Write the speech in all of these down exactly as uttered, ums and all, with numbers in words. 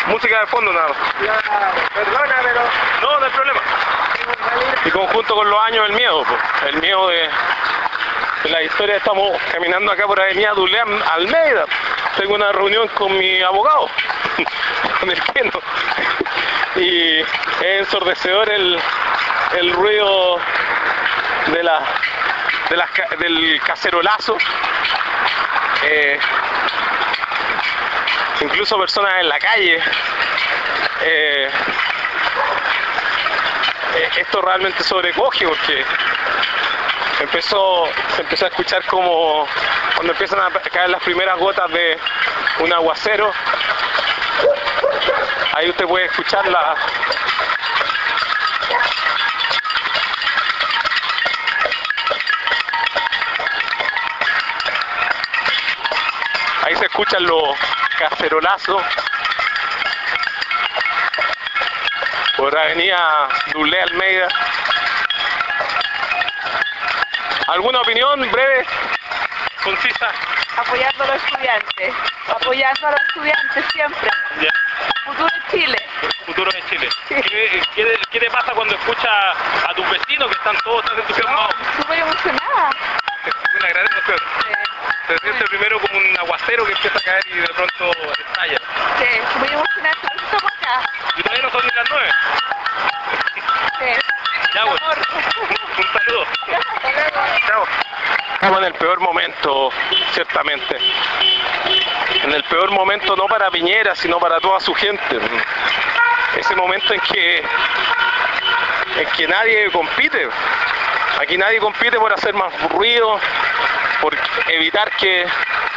música de fondo nada más. Claro, perdona, pero... No, no hay problema. Y conjunto con los años el miedo, pues. El miedo de, de la historia. Estamos caminando acá por Avenida Dulé Almeida. Tengo una reunión con mi abogado, con el Keno. Y es ensordecedor el, el ruido de la, de las, del cacerolazo. Eh, incluso personas en la calle. Eh, eh, esto realmente sobrecoge porque empezó, se empezó a escuchar como cuando empiezan a caer las primeras gotas de un aguacero. Ahí usted puede escuchar la, ahí se escuchan los cacerolazos por Avenida Dulé Almeida. ¿Alguna opinión breve, concisa? Apoyando a los estudiantes, apoyando a los estudiantes siempre. Ya. Futuro de Chile. Futuro de Chile. ¿Qué, qué, qué te pasa cuando escuchas a tus vecinos que están todos tan entusiasmados? Súper emocionada. Una gran emoción. Sí. Se siente primero como un aguacero que empieza a caer y de pronto estalla. Sí, súper emocionada. Por eso estamos acá. Y todavía no son ni las nueve. Sí. Ya, Mi pues. amor. Un saludo. Hasta luego. Chao. Estamos en el peor momento, ciertamente. En el peor momento no para Piñera, sino para toda su gente. Ese momento en que, en que nadie compite. Aquí nadie compite por hacer más ruido, por evitar que,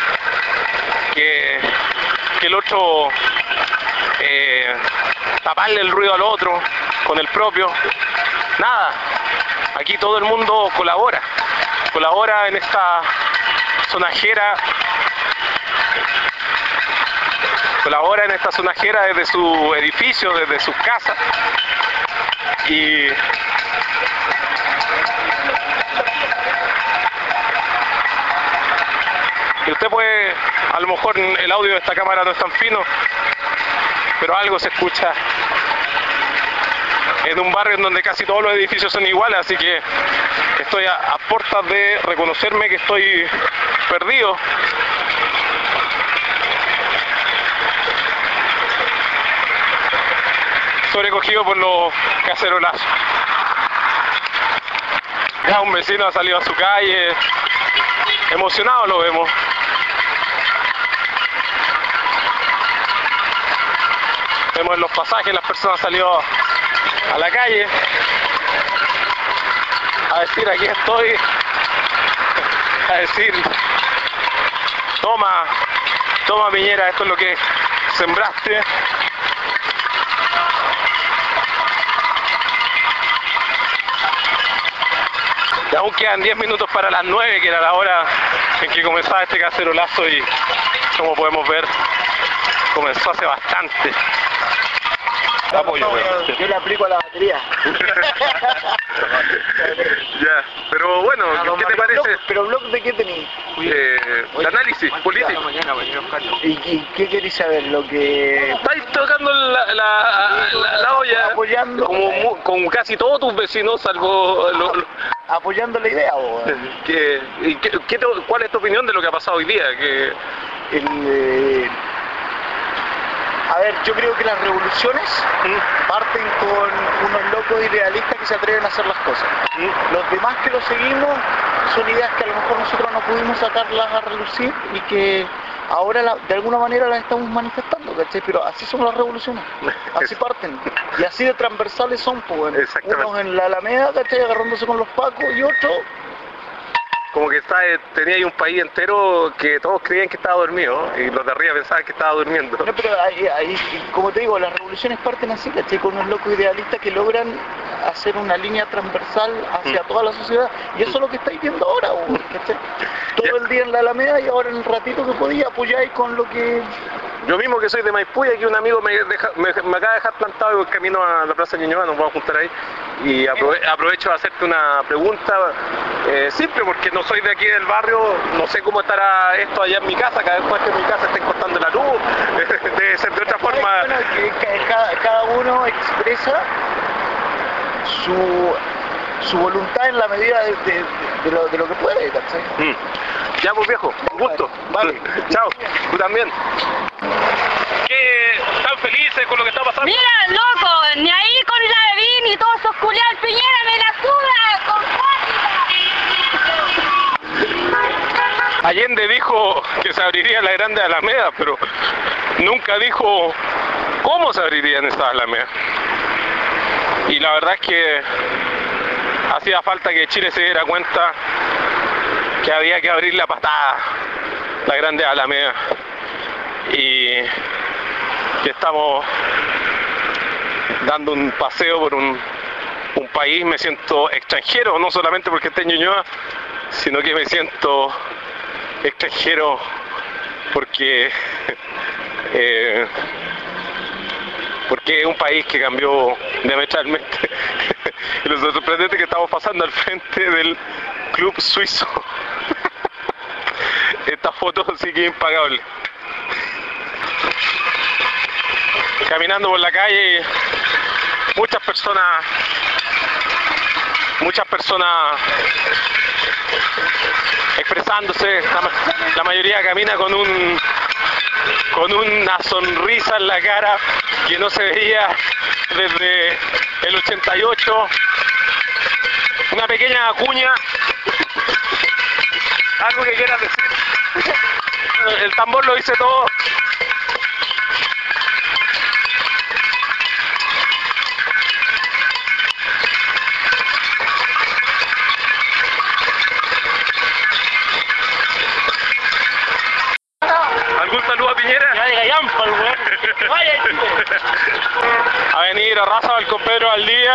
que, que el otro eh, taparle el ruido al otro con el propio. Nada. Aquí todo el mundo colabora. Colabora en esta zonajera, colabora en esta zonajera desde su edificio, desde sus casas. Y y usted puede, a lo mejor el audio de esta cámara no es tan fino, pero algo se escucha en un barrio en donde casi todos los edificios son iguales, así que estoy a, a puertas de reconocerme que estoy perdido. Sobrecogido por los cacerolazos. Ya un vecino ha salido a su calle, emocionado lo vemos. Vemos en los pasajes las personas han salido a la calle a decir aquí estoy, a decir toma, toma Piñera, esto es lo que sembraste. Y aún quedan diez minutos para las nueve, que era la hora en que comenzaba este cacerolazo, y como podemos ver comenzó hace bastante. Apoyo, yo, yo le aplico a la batería. Ya, pero bueno, Ah, ¿qué te pero parece? blog- ¿Pero blog de qué tenéis? Eh, de análisis político. ¿Y, y qué queréis saber? Lo que... Estáis tocando la, la, la, la olla Apoyando. como mu- con casi todos tus vecinos, salvo lo- lo- Apoyando la idea, bo, que, y qué- qué te- ¿cuál es tu opinión de lo que ha pasado hoy día? Que el, eh, a ver, yo creo que las revoluciones parten con unos locos idealistas que se atreven a hacer las cosas. Los demás que lo seguimos son ideas que a lo mejor nosotros no pudimos sacarlas a relucir y que ahora la- de alguna manera las estamos manifestando, ¿cachai? Pero así son las revoluciones, así parten. Y así de transversales son, pues, bueno, Exactamente. unos en la Alameda, ¿cachai? Agarrándose con los pacos, y otros... como que está, tenía ahí un país entero que todos creían que estaba dormido, y los de arriba pensaban que estaba durmiendo. No, pero ahí, ahí, como te digo, las revoluciones parten así, ¿cachai? Con unos locos idealistas que logran hacer una línea transversal hacia mm. toda la sociedad, y eso es lo que estáis viendo ahora, ¿cachai? Todo el día en la Alameda, y ahora en el ratito que podía apoyáis con lo que... Yo mismo que soy de Maipú, y aquí un amigo me, deja, me, me acaba de dejar plantado y voy camino a la Plaza Ñuñoa, nos vamos a juntar ahí, y aprove aprovecho de hacerte una pregunta eh, simple, porque no soy de aquí del barrio, no sé cómo estará esto allá en mi casa, cada vez que en mi casa estén cortando la luz, debe ser de otra forma. Bueno, que cada, cada uno expresa su, su voluntad en la medida de, de, de, lo, de lo que puede, ¿cachai? Mm. Ya pues viejo, un gusto. Vale. Chao, tú también. ¿Qué están felices con lo que está pasando? Mira, loco, ni ahí con la Bebín ni todos esos culiados Piñera me la suda, con Allende dijo que se abriría la Grande Alameda, pero nunca dijo cómo se abrirían esas alamedas. Y la verdad es que hacía falta que Chile se diera cuenta que había que abrir la patada, la Grande Alameda, y que estamos dando un paseo por un, un país. Me siento extranjero, no solamente porque esté en Ñuñoa, sino que me siento extranjero porque eh, porque es un país que cambió diametralmente. Y lo sorprendente es que estamos pasando al frente del club suizo. Esta foto sí que es impagable. Caminando por la calle, muchas personas, muchas personas expresándose. La, la mayoría camina con un con una sonrisa en la cara que no se veía desde el ochenta y ocho. Una pequeña cuña. Algo que quieras decir. El tambor lo dice todo. ¿Algún saludo a Piñera? A venir a Raza Balcón Pedro al día.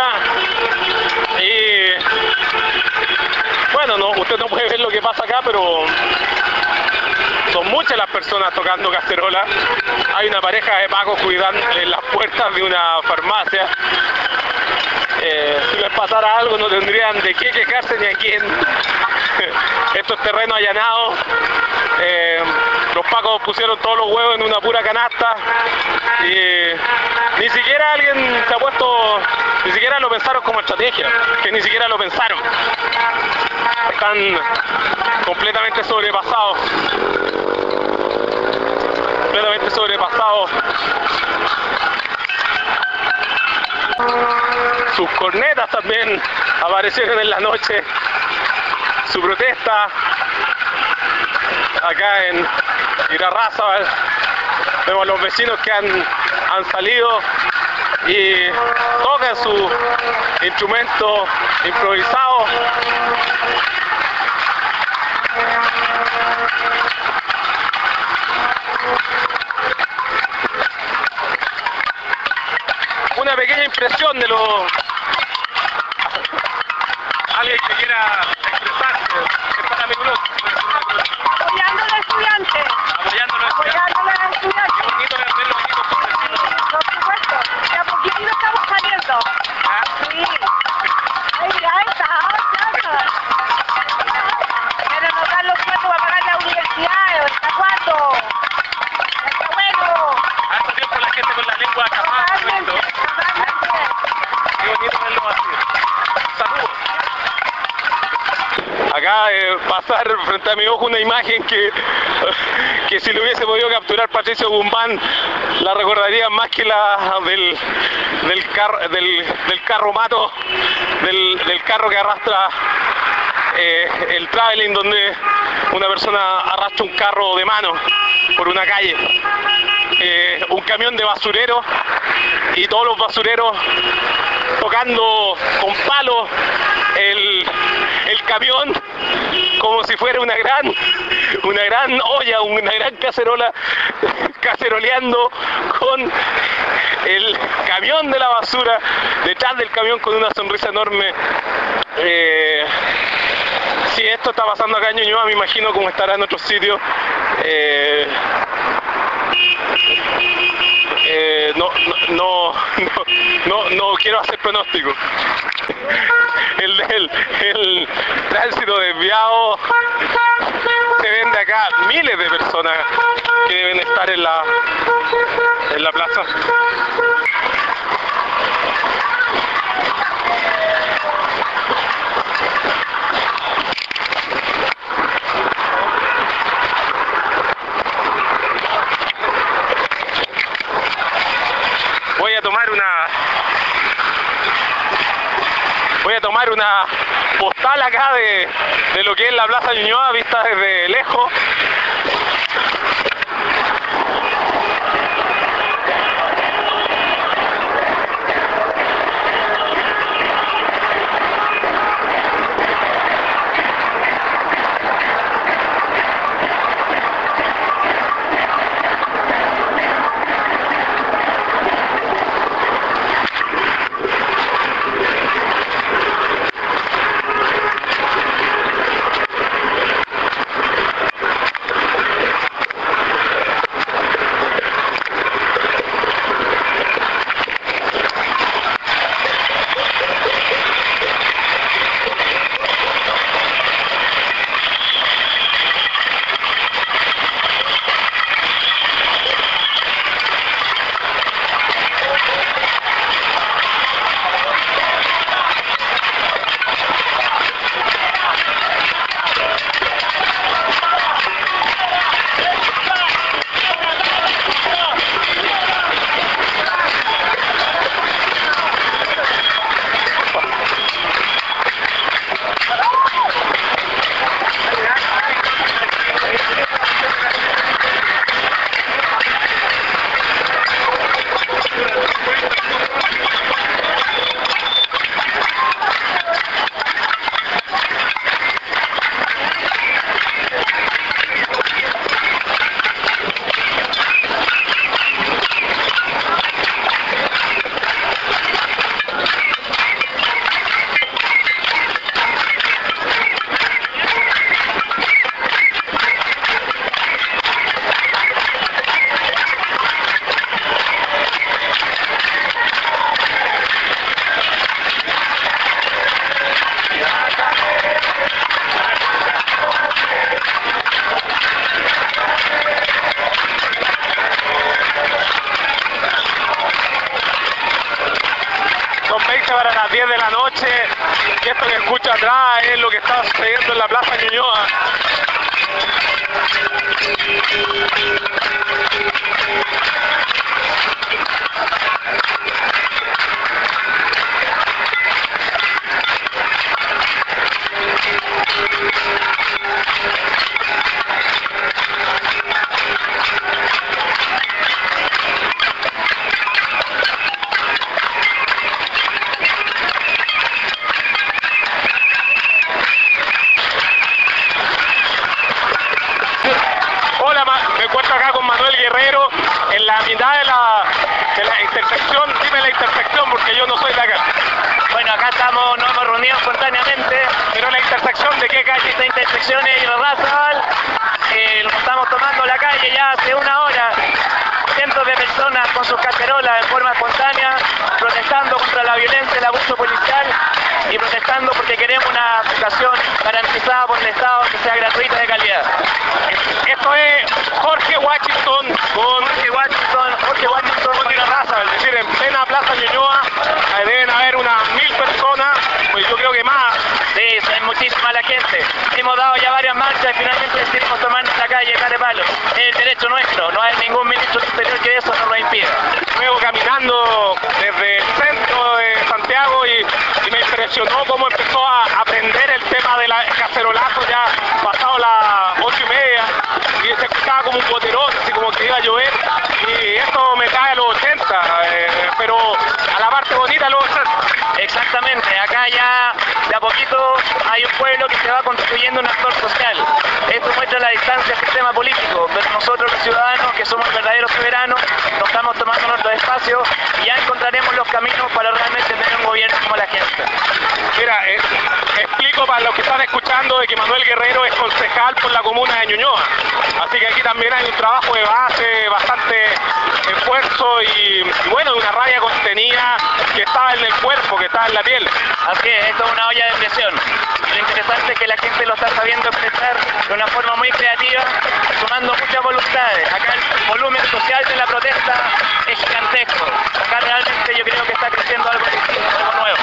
Y bueno, no, usted no puede ver lo que pasa acá, pero son muchas las personas tocando cacerola. Hay una pareja de pacos cuidando en las puertas de una farmacia. Eh, si les pasara algo no tendrían de qué quejarse ni a quién. Esto es terreno allanado. Eh, los pacos pusieron todos los huevos en una pura canasta y ni siquiera alguien se ha puesto, ni siquiera lo pensaron como estrategia, que ni siquiera lo pensaron. Están completamente sobrepasados, completamente sobrepasados. Sus cornetas también aparecieron en la noche. Su protesta acá en Irarrázaval. Vemos a los vecinos que han, han salido y tocan su instrumento improvisado. Una pequeña impresión de lo... Alguien que quiera expresarse, está la película. Apoyando a los estudiantes. Apoyando a los estudiantes. Apoyando a los estudiantes. Qué bonito es verlo aquí con sus vecinos. Por supuesto. Ya poquito estamos saliendo. ¿Ah? Sí. Ay, ahí está. Pero nos dan los cuartos para pagar la universidad. ¿Hasta cuándo? Está bueno. Hace tiempo la gente con la lengua acabada. Totalmente. Totalmente. Qué bonito verlo así. Saludos. Acá eh, pasar frente a mi ojo una imagen que, que si lo hubiese podido capturar Patricio Guzmán la recordaría más que la del, del, car, del, del carro mato, del, del carro que arrastra eh, el traveling, donde una persona arrastra un carro de mano por una calle. Eh, un camión de basureros y todos los basureros tocando con palos el, el camión como si fuera una gran una gran olla, una gran cacerola, caceroleando con el camión de la basura, detrás del camión con una sonrisa enorme. Eh, si esto está pasando acá en Ñuñoa, me imagino cómo estará en otros sitios. Eh, eh, no, no, no, no, no quiero hacer pronóstico. El, el, el tránsito desviado se ven de acá miles de personas que deben estar en la, en la plaza. Voy a tomar una voy a tomar una postal acá de, de lo que es la Plaza Ñuñoa vista desde lejos. Para las diez de la noche, y esto que escucho atrás es lo que está sucediendo en la Plaza Ñuñoa. Me encuentro acá con Manuel Guerrero en la mitad de la, de la intersección. Dime la intersección porque yo no soy de acá. Bueno, acá estamos, nos hemos reunido espontáneamente. Pero la intersección de qué calle? Esta intersección es Irarrázaval. Eh, nos estamos tomando la calle ya hace una hora. Cientos de personas con sus cacerolas en forma espontánea, protestando contra la violencia, el abuso policial y protestando porque queremos una educación garantizada por el Estado que sea gratuita y de calidad. Esto es Jorge Washington con Jorge Washington, Jorge Washington con Irarrázaval, es decir, en plena Plaza Ñuñoa deben haber unas mil personas, pues yo creo que más. Sí, es muchísima la gente. Hemos dado ya varias marchas y finalmente decidimos tomarnos la calle Carepalo. Es el derecho nuestro, no hay ningún ministro superior que eso nos lo impida. Luego caminando desde el centro de Santiago y, y me impresionó cómo empezó a aprender el tema del cacerolazo ya pasado las ocho y media y se escuchaba como un boterón, así como que iba a llover y esto me cae a los ochenta, eh, pero a la parte bonita de los ochenta. Exactamente, acá ya de a poquito hay un pueblo que se va construyendo un actor social. Esto muestra la distancia del sistema político, pero nosotros los ciudadanos, que somos verdaderos soberanos, nos estamos tomando nuestro espacio y ya encontraremos encontremos los caminos para realmente tener un gobierno como la gente. Mira, eh, explico para los que están escuchando de que Manuel Guerrero es concejal por la comuna de Ñuñoa, así que aquí también hay un trabajo de base, bastante esfuerzo y, y bueno, una rabia contenida que estaba en el cuerpo, que estaba en la piel. Así es, esto es una olla de presión. Lo interesante es que la gente lo está sabiendo expresar de una forma muy creativa, sumando muchas voluntades. Acá el volumen social de la protesta es gigantesco. Acá realmente yo creo que está creciendo algo distinto, algo nuevo.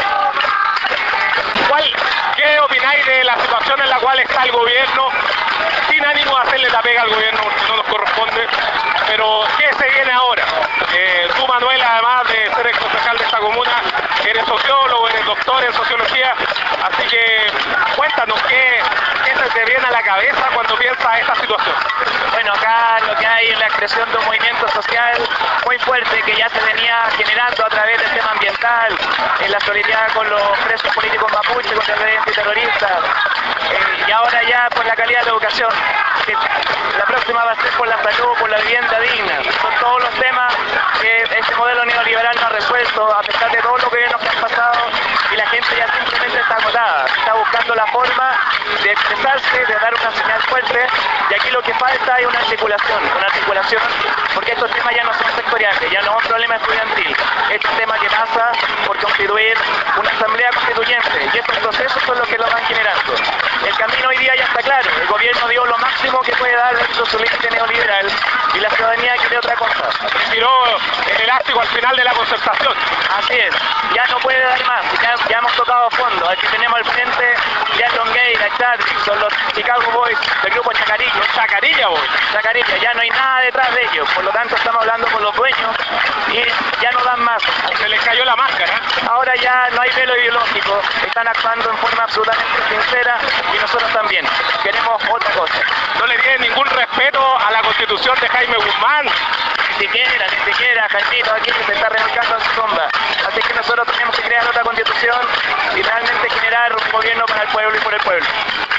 ¿Cuál, ¿Qué opináis de la situación en la cual está el gobierno? Sin ánimo de hacerle la pega al gobierno porque no nos corresponde, pero ¿qué se viene ahora? Eh, tú, Manuel, además de ser el concejal de esta comuna, eres sociólogo, eres doctor en sociología, así que cuéntanos qué, qué se te viene a la cabeza cuando piensas esta situación. Bueno, acá lo que hay es la expresión de un movimiento social muy fuerte que ya se venía generando a través del tema ambiental, en la solidaridad con los presos políticos mapuche, contra el antiterrorista, eh, y ahora ya por la calidad de la educación, que la próxima va a ser por la salud, por la vivienda digna. Son todos los temas que este modelo neoliberal no ha resuelto, a pesar de todo lo que nos ha pasado, y la gente ya simplemente está agotada, está buscando la forma de expresarse, de dar una señal fuerte, y aquí lo que falta es una articulación, una articulación, porque estos temas ya no son sectoriales, ya no es un problema estudiantil, es un tema que pasa por constituir una asamblea constituyente, y estos procesos son los que lo van generando. El camino hoy día ya está claro, el gobierno dio lo máximo que puede dar dentro de su límite neoliberal, y la ciudadanía quiere otra cosa. Tiró el elástico al final de la concertación. Así es, ya no puede dar más, ya, ya hemos tocado fondo. Aquí tenemos al frente ya Longueira, Chadwick, son los Chicago Boys del grupo Chacarilla. Chacarilla, Boys. Chacarilla, ya no hay nada detrás de ellos, por lo tanto estamos hablando con los dueños y ya no dan más. Se les cayó la máscara. Ahora ya no hay velo ideológico, están actuando en forma absolutamente sincera y nosotros también queremos otra cosa. No le tienen ningún respeto a la constitución de Jaime Guzmán. Ni siquiera, ni siquiera, Jaimito aquí se está revolcando en su sombra. Así que nosotros tenemos que crear otra constitución y realmente generar un gobierno para el pueblo y por el pueblo.